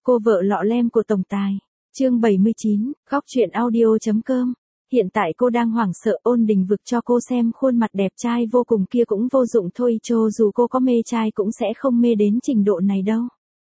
Cô vợ lọ lem của tổng tài. Chương 79, góc truyện audio.com. Hiện tại cô đang hoảng sợ, Ôn Đình Vực cho cô xem khuôn mặt đẹp trai vô cùng kia cũng vô dụng thôi, cho dù cô có mê trai cũng sẽ không mê đến trình độ này đâu.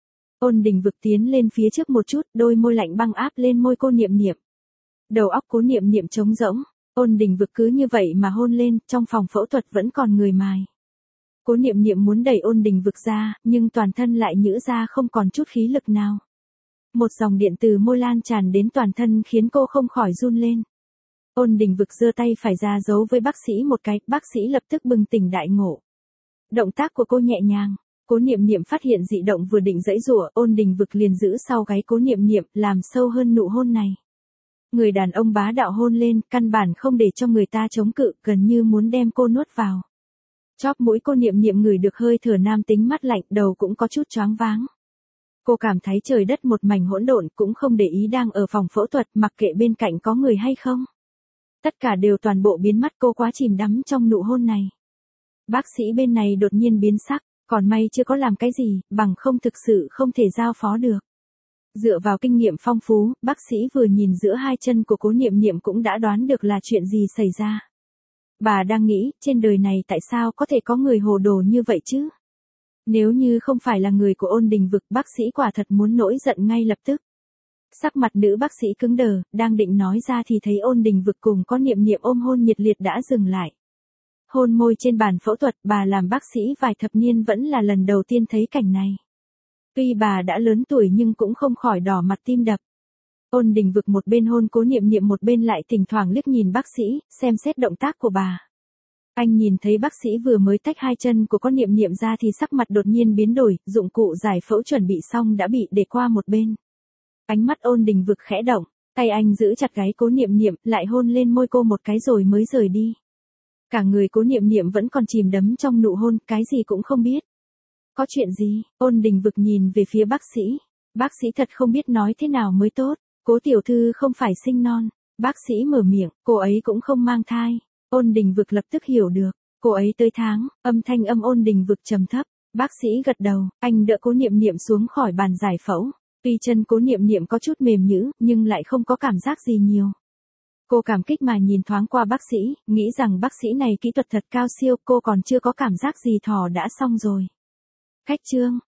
Ôn Đình Vực tiến lên phía trước một chút, đôi môi lạnh băng áp lên môi cô Niệm Niệm. Đầu óc Cố Niệm Niệm trống rỗng, Ôn Đình Vực cứ như vậy mà hôn lên, trong phòng phẫu thuật vẫn còn người mài. Cố Niệm Niệm muốn đẩy Ôn Đình Vực ra, nhưng toàn thân lại nhữ ra không còn chút khí lực nào. Một dòng điện từ môi lan tràn đến toàn thân khiến cô không khỏi run lên. Ôn Đình Vực giơ tay phải ra giấu với bác sĩ một cái, bác sĩ lập tức bừng tỉnh đại ngộ. Động tác của cô nhẹ nhàng, Cố Niệm Niệm phát hiện dị động vừa định giãy giụa, Ôn Đình Vực liền giữ sau gáy Cố Niệm Niệm, làm sâu hơn nụ hôn này. Người đàn ông bá đạo hôn lên, căn bản không để cho người ta chống cự, gần như muốn đem cô nuốt vào. Chóp mũi Cố Niệm Niệm ngửi được hơi thở nam tính mát lạnh, đầu cũng có chút choáng váng. Cô cảm thấy trời đất một mảnh hỗn độn, cũng không để ý đang ở phòng phẫu thuật, mặc kệ bên cạnh có người hay không. Tất cả đều toàn bộ biến mất, cô quá chìm đắm trong nụ hôn này. Bác sĩ bên này đột nhiên biến sắc, còn may chưa có làm cái gì, bằng không thực sự không thể giao phó được. Dựa vào kinh nghiệm phong phú, bác sĩ vừa nhìn giữa hai chân của Cố Niệm Niệm cũng đã đoán được là chuyện gì xảy ra. Bà đang nghĩ, trên đời này tại sao có thể có người hồ đồ như vậy chứ? Nếu như không phải là người của Ôn Đình Vực, bác sĩ quả thật muốn nổi giận ngay lập tức. Sắc mặt nữ bác sĩ cứng đờ, đang định nói ra thì thấy Ôn Đình Vực cùng có Niệm Niệm ôm hôn nhiệt liệt đã dừng lại. Hôn môi trên bàn phẫu thuật, bà làm bác sĩ vài thập niên vẫn là lần đầu tiên thấy cảnh này. Tuy bà đã lớn tuổi nhưng cũng không khỏi đỏ mặt tim đập. Ôn Đình Vực một bên hôn Cố Niệm Niệm một bên lại thỉnh thoảng liếc nhìn bác sĩ, xem xét động tác của bà. Anh nhìn thấy bác sĩ vừa mới tách hai chân của Cố Niệm Niệm ra thì sắc mặt đột nhiên biến đổi, dụng cụ giải phẫu chuẩn bị xong đã bị để qua một bên. Ánh mắt Ôn Đình Vực khẽ động, tay anh giữ chặt gáy Cố Niệm Niệm, lại hôn lên môi cô một cái rồi mới rời đi. Cả người Cố Niệm Niệm vẫn còn chìm đắm trong nụ hôn, cái gì cũng không biết. Có chuyện gì? Ôn Đình Vực nhìn về phía bác sĩ. Bác sĩ thật không biết nói thế nào mới tốt. Cố tiểu thư không phải sinh non. Bác sĩ mở miệng, cô ấy cũng không mang thai. Ôn Đình Vực lập tức hiểu được. Cô ấy tới tháng, âm thanh Ôn Đình Vực trầm thấp. Bác sĩ gật đầu, anh đỡ Cố Niệm Niệm xuống khỏi bàn giải phẫu. Tuy chân Cố Niệm Niệm có chút mềm nhũn, nhưng lại không có cảm giác gì nhiều. Cô cảm kích mà nhìn thoáng qua bác sĩ, nghĩ rằng bác sĩ này kỹ thuật thật cao siêu, cô còn chưa có cảm giác gì thỏ đã xong rồi. Khách trương,